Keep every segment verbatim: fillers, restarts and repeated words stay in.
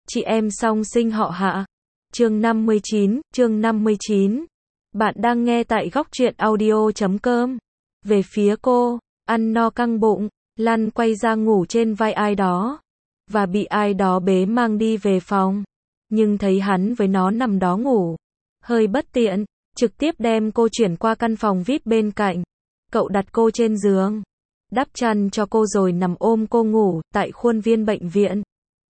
chị em song sinh họ Hạ. Chương năm mươi chín, chương năm mươi chín. Bạn đang nghe tại góc truyện audio chấm com. Về phía cô, ăn no căng bụng, lăn quay ra ngủ trên vai ai đó, và bị ai đó bế mang đi về phòng. Nhưng thấy hắn với nó nằm đó ngủ, hơi bất tiện, trực tiếp đem cô chuyển qua căn phòng vi ai pi bên cạnh. Cậu đặt cô trên giường, đắp chăn cho cô rồi nằm ôm cô ngủ, tại khuôn viên bệnh viện.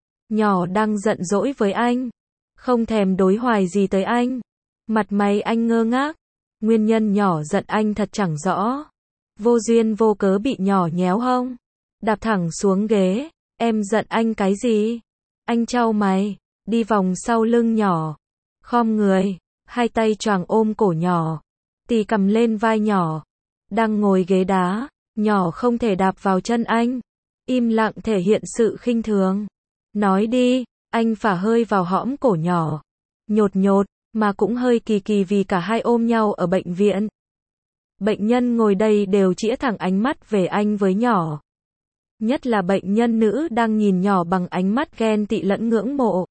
Nhỏ đang giận dỗi với anh, không thèm đối hoài gì tới anh. Mặt mày anh ngơ ngác, nguyên nhân nhỏ giận anh thật chẳng rõ. Vô duyên vô cớ bị nhỏ nhéo hông, đạp thẳng xuống ghế. Em giận anh cái gì? Anh chau mày, đi vòng sau lưng nhỏ, khom người, hai tay choàng ôm cổ nhỏ, tì cầm lên vai nhỏ. Đang ngồi ghế đá, nhỏ không thể đạp vào chân anh, im lặng thể hiện sự khinh thường. Nói đi, anh phả hơi vào hõm cổ nhỏ, nhột nhột, mà cũng hơi kỳ kỳ vì cả hai ôm nhau ở bệnh viện. Bệnh nhân ngồi đây đều chĩa thẳng ánh mắt về anh với nhỏ. Nhất là bệnh nhân nữ đang nhìn nhỏ bằng ánh mắt ghen tị lẫn ngưỡng mộ.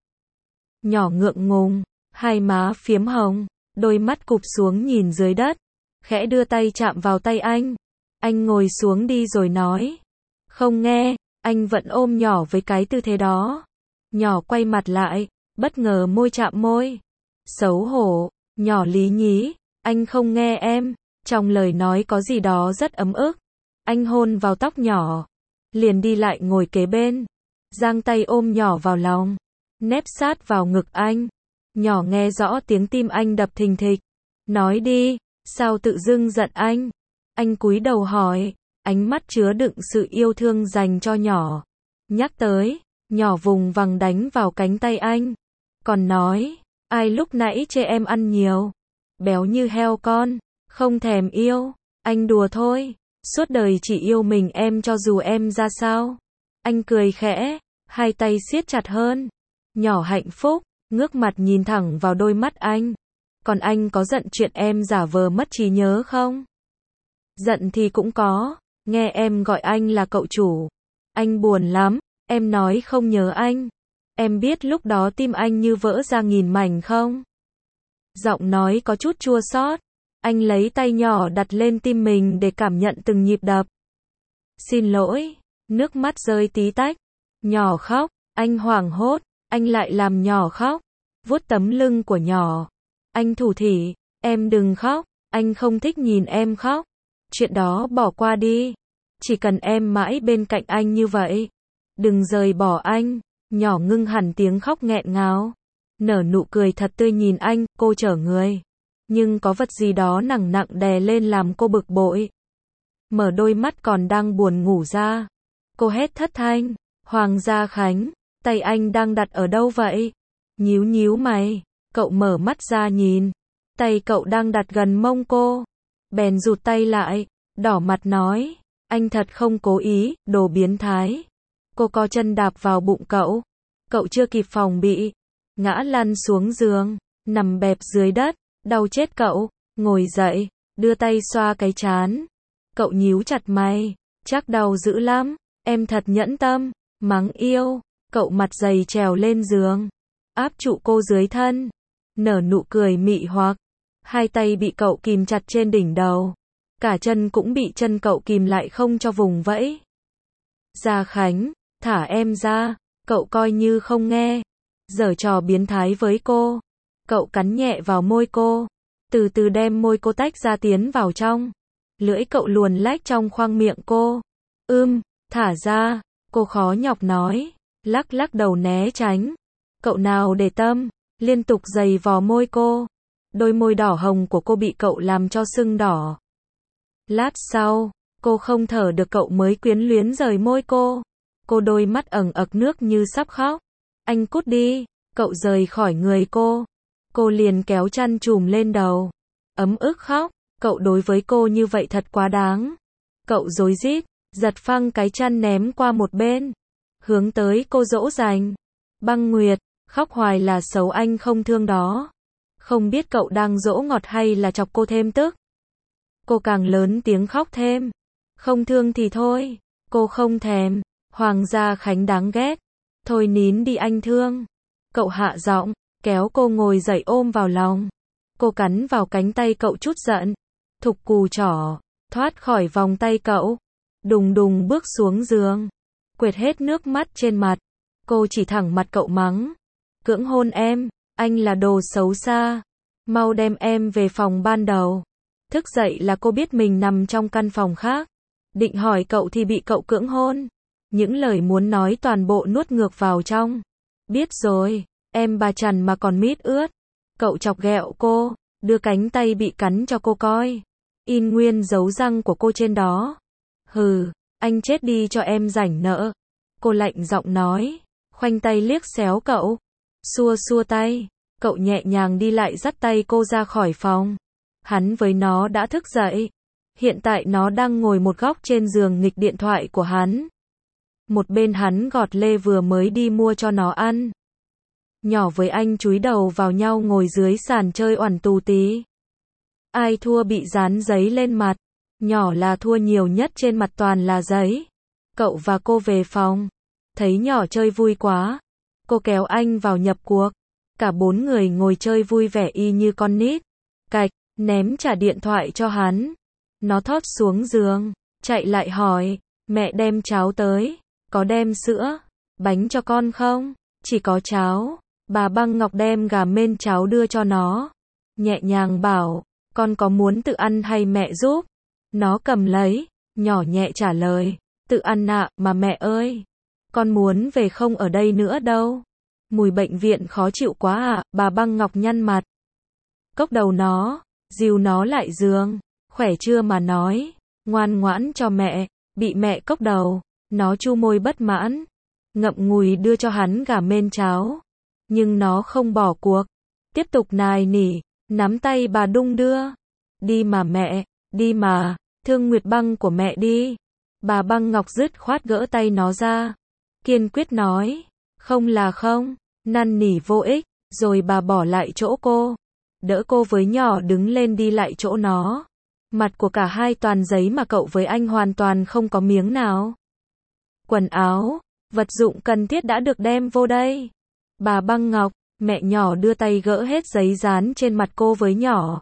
Nhỏ ngượng ngùng, hai má phiếm hồng, đôi mắt cụp xuống nhìn dưới đất, khẽ đưa tay chạm vào tay anh. Anh ngồi xuống đi rồi nói. Không nghe, anh vẫn ôm nhỏ với cái tư thế đó. Nhỏ quay mặt lại, bất ngờ môi chạm môi. Xấu hổ, nhỏ lý nhí, anh không nghe em. Trong lời nói có gì đó rất ấm ức. Anh hôn vào tóc nhỏ, liền đi lại ngồi kế bên, giang tay ôm nhỏ vào lòng, nép sát vào ngực anh. Nhỏ nghe rõ tiếng tim anh đập thình thịch. Nói đi, sao tự dưng giận anh? Anh cúi đầu hỏi, ánh mắt chứa đựng sự yêu thương dành cho nhỏ. Nhắc tới, nhỏ vùng vằng đánh vào cánh tay anh, còn nói, ai lúc nãy chê em ăn nhiều, béo như heo con, không thèm yêu. Anh đùa thôi, suốt đời chỉ yêu mình em cho dù em ra sao. Anh cười khẽ, hai tay siết chặt hơn. Nhỏ hạnh phúc, ngước mặt nhìn thẳng vào đôi mắt anh. Còn anh có giận chuyện em giả vờ mất trí nhớ không? Giận thì cũng có, nghe em gọi anh là cậu chủ. Anh buồn lắm, em nói không nhớ anh. Em biết lúc đó tim anh như vỡ ra nghìn mảnh không? Giọng nói có chút chua xót. Anh lấy tay nhỏ đặt lên tim mình để cảm nhận từng nhịp đập. Xin lỗi, nước mắt rơi tí tách. Nhỏ khóc, anh hoảng hốt, anh lại làm nhỏ khóc, vuốt tấm lưng của nhỏ. Anh thủ thỉ, em đừng khóc, anh không thích nhìn em khóc. Chuyện đó bỏ qua đi, chỉ cần em mãi bên cạnh anh như vậy, đừng rời bỏ anh. Nhỏ ngưng hẳn tiếng khóc nghẹn ngào, nở nụ cười thật tươi nhìn anh. Cô trở người, nhưng có vật gì đó nặng nặng đè lên làm cô bực bội. Mở đôi mắt còn đang buồn ngủ ra, cô hét thất thanh, Hoàng Gia Khánh, tay anh đang đặt ở đâu vậy? Nhíu nhíu mày, cậu mở mắt ra nhìn, tay cậu đang đặt gần mông cô. Bèn rụt tay lại, đỏ mặt nói, anh thật không cố ý, đồ biến thái. Cô co chân đạp vào bụng cậu, cậu chưa kịp phòng bị, ngã lăn xuống giường, nằm bẹp dưới đất, đau chết cậu. Ngồi dậy, đưa tay xoa cái trán. Cậu nhíu chặt mày, chắc đau dữ lắm, em thật nhẫn tâm, mắng yêu. Cậu mặt dày trèo lên giường, áp trụ cô dưới thân, nở nụ cười mị hoặc. Hai tay bị cậu kìm chặt trên đỉnh đầu, cả chân cũng bị chân cậu kìm lại không cho vùng vẫy. Gia Khánh, thả em ra. Cậu coi như không nghe, giở trò biến thái với cô. Cậu cắn nhẹ vào môi cô, từ từ đem môi cô tách ra tiến vào trong. Lưỡi cậu luồn lách trong khoang miệng cô. Ưm, thả ra, cô khó nhọc nói, lắc lắc đầu né tránh. Cậu nào để tâm, liên tục giày vò môi cô. Đôi môi đỏ hồng của cô bị cậu làm cho sưng đỏ. Lát sau, cô không thở được cậu mới quyến luyến rời môi cô. Cô đôi mắt ẩn ực nước như sắp khóc. Anh cút đi, cậu rời khỏi người cô. Cô liền kéo chăn trùm lên đầu, ấm ức khóc. Cậu đối với cô như vậy thật quá đáng. Cậu rối rít, giật phăng cái chăn ném qua một bên, hướng tới cô dỗ dành. Băng Nguyệt, khóc hoài là xấu anh không thương đó. Không biết cậu đang dỗ ngọt hay là chọc cô thêm tức. Cô càng lớn tiếng khóc thêm. Không thương thì thôi, cô không thèm. Hoàng Gia Khánh đáng ghét. Thôi nín đi anh thương. Cậu hạ giọng, kéo cô ngồi dậy ôm vào lòng. Cô cắn vào cánh tay cậu chút giận. Thục cù trỏ, thoát khỏi vòng tay cậu. Đùng đùng bước xuống giường. Quệt hết nước mắt trên mặt. Cô chỉ thẳng mặt cậu mắng. Cưỡng hôn em, anh là đồ xấu xa. Mau đem em về phòng ban đầu. Thức dậy là cô biết mình nằm trong căn phòng khác. Định hỏi cậu thì bị cậu cưỡng hôn. Những lời muốn nói toàn bộ nuốt ngược vào trong. Biết rồi, em bà chằn mà còn mít ướt. Cậu chọc ghẹo cô, đưa cánh tay bị cắn cho cô coi. In nguyên dấu răng của cô trên đó. Hừ, anh chết đi cho em rảnh nợ. Cô lạnh giọng nói, khoanh tay liếc xéo cậu. Xua xua tay, cậu nhẹ nhàng đi lại dắt tay cô ra khỏi phòng. Hắn với nó đã thức dậy. Hiện tại nó đang ngồi một góc trên giường nghịch điện thoại của hắn. Một bên hắn gọt lê vừa mới đi mua cho nó ăn. Nhỏ với anh chúi đầu vào nhau ngồi dưới sàn chơi oằn tù tí. Ai thua bị dán giấy lên mặt. Nhỏ là thua nhiều nhất, trên mặt toàn là giấy. Cậu và cô về phòng. Thấy nhỏ chơi vui quá. Cô kéo anh vào nhập cuộc. Cả bốn người ngồi chơi vui vẻ y như con nít. Cạch, ném trả điện thoại cho hắn. Nó thót xuống giường, chạy lại hỏi, mẹ đem cháo tới, có đem sữa, bánh cho con không? Chỉ có cháo. Bà Băng Ngọc đem gà mên cháo đưa cho nó. Nhẹ nhàng bảo, con có muốn tự ăn hay mẹ giúp? Nó cầm lấy, nhỏ nhẹ trả lời, tự ăn ạ, mà mẹ ơi. Con muốn về không ở đây nữa đâu. Mùi bệnh viện khó chịu quá à, bà Băng Ngọc nhăn mặt. Cốc đầu nó, dìu nó lại giường. Khỏe chưa mà nói, ngoan ngoãn cho mẹ, bị mẹ cốc đầu. Nó chu môi bất mãn, ngậm ngùi đưa cho hắn gà mên cháo. Nhưng nó không bỏ cuộc, tiếp tục nài nỉ, nắm tay bà đung đưa. Đi mà mẹ, đi mà, thương Nguyệt Băng của mẹ đi. Bà Băng Ngọc dứt khoát gỡ tay nó ra, kiên quyết nói, không là không, năn nỉ vô ích, rồi bà bỏ lại chỗ cô, đỡ cô với nhỏ đứng lên đi lại chỗ nó. Mặt của cả hai toàn giấy mà cậu với anh hoàn toàn không có miếng nào. Quần áo, vật dụng cần thiết đã được đem vô đây. Bà Băng Ngọc, mẹ nhỏ đưa tay gỡ hết giấy dán trên mặt cô với nhỏ.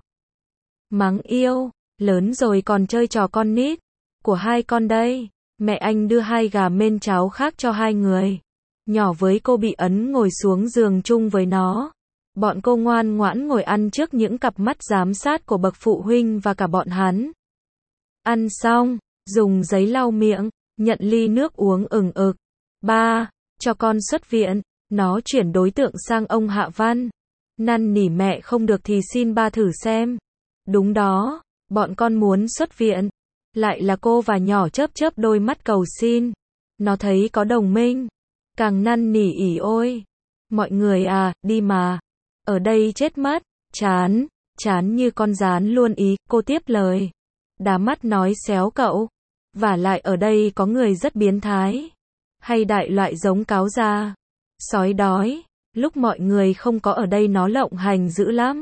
Mắng yêu, lớn rồi còn chơi trò con nít. Của hai con đây, mẹ anh đưa hai gà mên cháo khác cho hai người. Nhỏ với cô bị ấn ngồi xuống giường chung với nó. Bọn cô ngoan ngoãn ngồi ăn trước những cặp mắt giám sát của bậc phụ huynh và cả bọn hắn. Ăn xong, dùng giấy lau miệng, nhận ly nước uống ừng ực. Ba, cho con xuất viện. Nó chuyển đối tượng sang ông Hạ Văn. Năn nỉ mẹ không được thì xin ba thử xem. Đúng đó, bọn con muốn xuất viện. Lại là cô và nhỏ chớp chớp đôi mắt cầu xin. Nó thấy có đồng minh, càng năn nỉ ỉ ôi. Mọi người à, đi mà. Ở đây chết mất, chán, chán như con gián luôn ý, cô tiếp lời. Đá mắt nói xéo cậu. Vả lại ở đây có người rất biến thái. Hay đại loại giống cáo già, sói đói. Lúc mọi người không có ở đây nó lộng hành dữ lắm.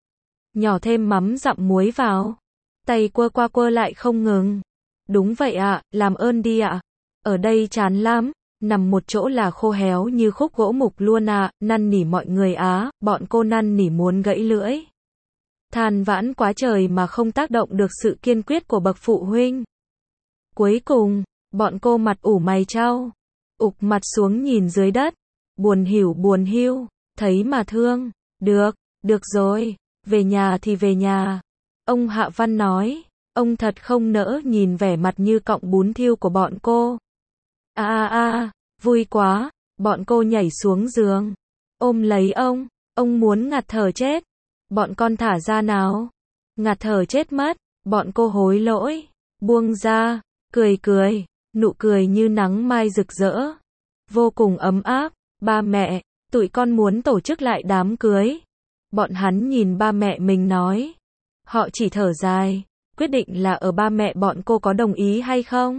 Nhỏ thêm mắm dặm muối vào. Tay quơ qua quơ lại không ngừng. Đúng vậy ạ, à, làm ơn đi ạ. À. Ở đây chán lắm. Nằm một chỗ là khô héo như khúc gỗ mục luôn à, năn nỉ mọi người á, bọn cô năn nỉ muốn gãy lưỡi. Than vãn quá trời mà không tác động được sự kiên quyết của bậc phụ huynh. Cuối cùng, bọn cô mặt ủ mày trao, ụp mặt xuống nhìn dưới đất, buồn hiểu buồn hiu, thấy mà thương. Được, được rồi, về nhà thì về nhà. Ông Hạ Văn nói, ông thật không nỡ nhìn vẻ mặt như cọng bún thiêu của bọn cô. A a a, vui quá, bọn cô nhảy xuống giường, ôm lấy ông, ông muốn ngạt thở chết. Bọn con thả ra nào. Ngạt thở chết mất, bọn cô hối lỗi, buông ra, cười cười, nụ cười như nắng mai rực rỡ, vô cùng ấm áp. Ba mẹ, tụi con muốn tổ chức lại đám cưới. Bọn hắn nhìn ba mẹ mình nói. Họ chỉ thở dài, quyết định là ở ba mẹ bọn cô có đồng ý hay không.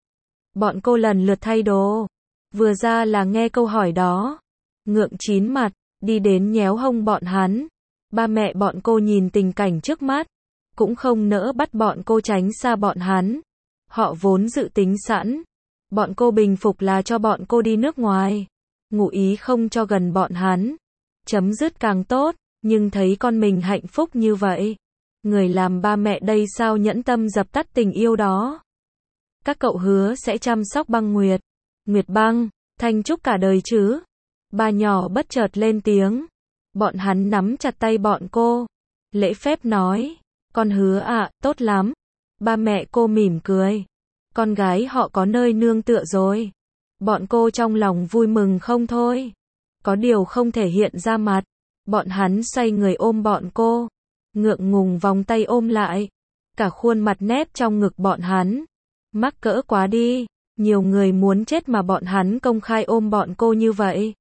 Bọn cô lần lượt thay đồ. Vừa ra là nghe câu hỏi đó. Ngượng chín mặt, đi đến nhéo hông bọn hắn. Ba mẹ bọn cô nhìn tình cảnh trước mắt, cũng không nỡ bắt bọn cô tránh xa bọn hắn. Họ vốn dự tính sẵn, bọn cô bình phục là cho bọn cô đi nước ngoài. ngụ ý không cho gần bọn hắn. Chấm dứt càng tốt, nhưng thấy con mình hạnh phúc như vậy. Người làm ba mẹ đây sao nhẫn tâm dập tắt tình yêu đó. Các cậu hứa sẽ chăm sóc Băng Nguyệt. Nguyệt Băng, Thanh Trúc cả đời chứ. Ba nhỏ bất chợt lên tiếng. Bọn hắn nắm chặt tay bọn cô. Lễ phép nói. Con hứa ạ, tốt lắm. Ba mẹ cô mỉm cười. Con gái họ có nơi nương tựa rồi. Bọn cô trong lòng vui mừng không thôi. Có điều không thể hiện ra mặt. Bọn hắn xoay người ôm bọn cô. Ngượng ngùng vòng tay ôm lại. Cả khuôn mặt nép trong ngực bọn hắn. Mắc cỡ quá đi. Nhiều người muốn chết mà bọn hắn công khai ôm bọn cô như vậy.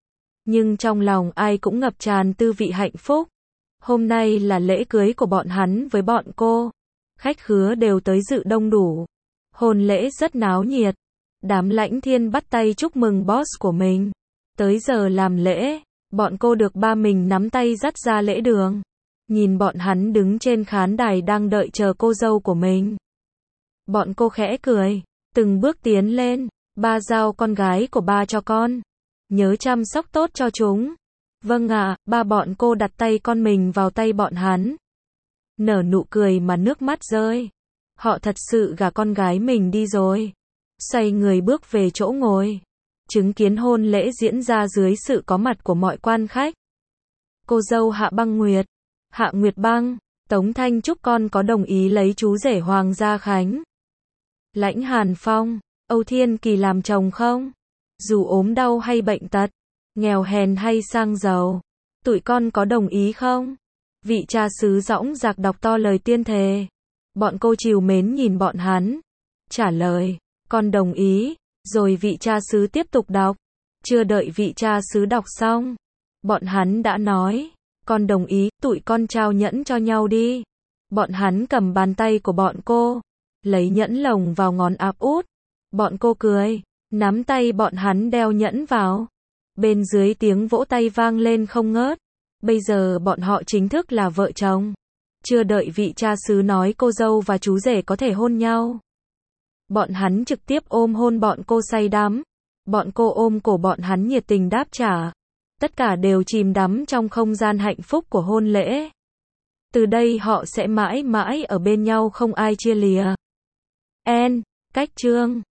Nhưng trong lòng ai cũng ngập tràn tư vị hạnh phúc. Hôm nay là lễ cưới của bọn hắn với bọn cô. Khách khứa đều tới dự đông đủ. Hôn lễ rất náo nhiệt. Đám Lãnh Thiên bắt tay chúc mừng boss của mình. Tới giờ làm lễ, bọn cô được ba mình nắm tay dắt ra lễ đường. Nhìn bọn hắn đứng trên khán đài đang đợi chờ cô dâu của mình. Bọn cô khẽ cười, từng bước tiến lên. Ba giao con gái của ba cho con. Nhớ chăm sóc tốt cho chúng. Vâng ạ, ba bọn cô đặt tay con mình vào tay bọn hắn. Nở nụ cười mà nước mắt rơi. Họ thật sự gả con gái mình đi rồi. Xoay người bước về chỗ ngồi. Chứng kiến hôn lễ diễn ra dưới sự có mặt của mọi quan khách. Cô dâu Hạ Băng Nguyệt, Hạ Nguyệt Băng, Tống Thanh Trúc con có đồng ý lấy chú rể Hoàng Gia Khánh. Lãnh Hàn Phong, Âu Thiên Kỳ làm chồng không? Dù ốm đau hay bệnh tật, nghèo hèn hay sang giàu, tụi con có đồng ý không? Vị cha xứ dõng dạc đọc to lời tiên thề. Bọn cô trìu mến nhìn bọn hắn. Trả lời, con đồng ý. Rồi vị cha xứ tiếp tục đọc. Chưa đợi vị cha xứ đọc xong, bọn hắn đã nói, con đồng ý, tụi con trao nhẫn cho nhau đi. Bọn hắn cầm bàn tay của bọn cô, lấy nhẫn lồng vào ngón áp út. Bọn cô cười, nắm tay bọn hắn đeo nhẫn vào. Bên dưới tiếng vỗ tay vang lên không ngớt. Bây giờ bọn họ chính thức là vợ chồng. Chưa đợi vị cha xứ nói cô dâu và chú rể có thể hôn nhau. Bọn hắn trực tiếp ôm hôn bọn cô say đắm. Bọn cô ôm cổ bọn hắn nhiệt tình đáp trả. Tất cả đều chìm đắm trong không gian hạnh phúc của hôn lễ. Từ đây họ sẽ mãi mãi ở bên nhau không ai chia lìa. End. Cách chương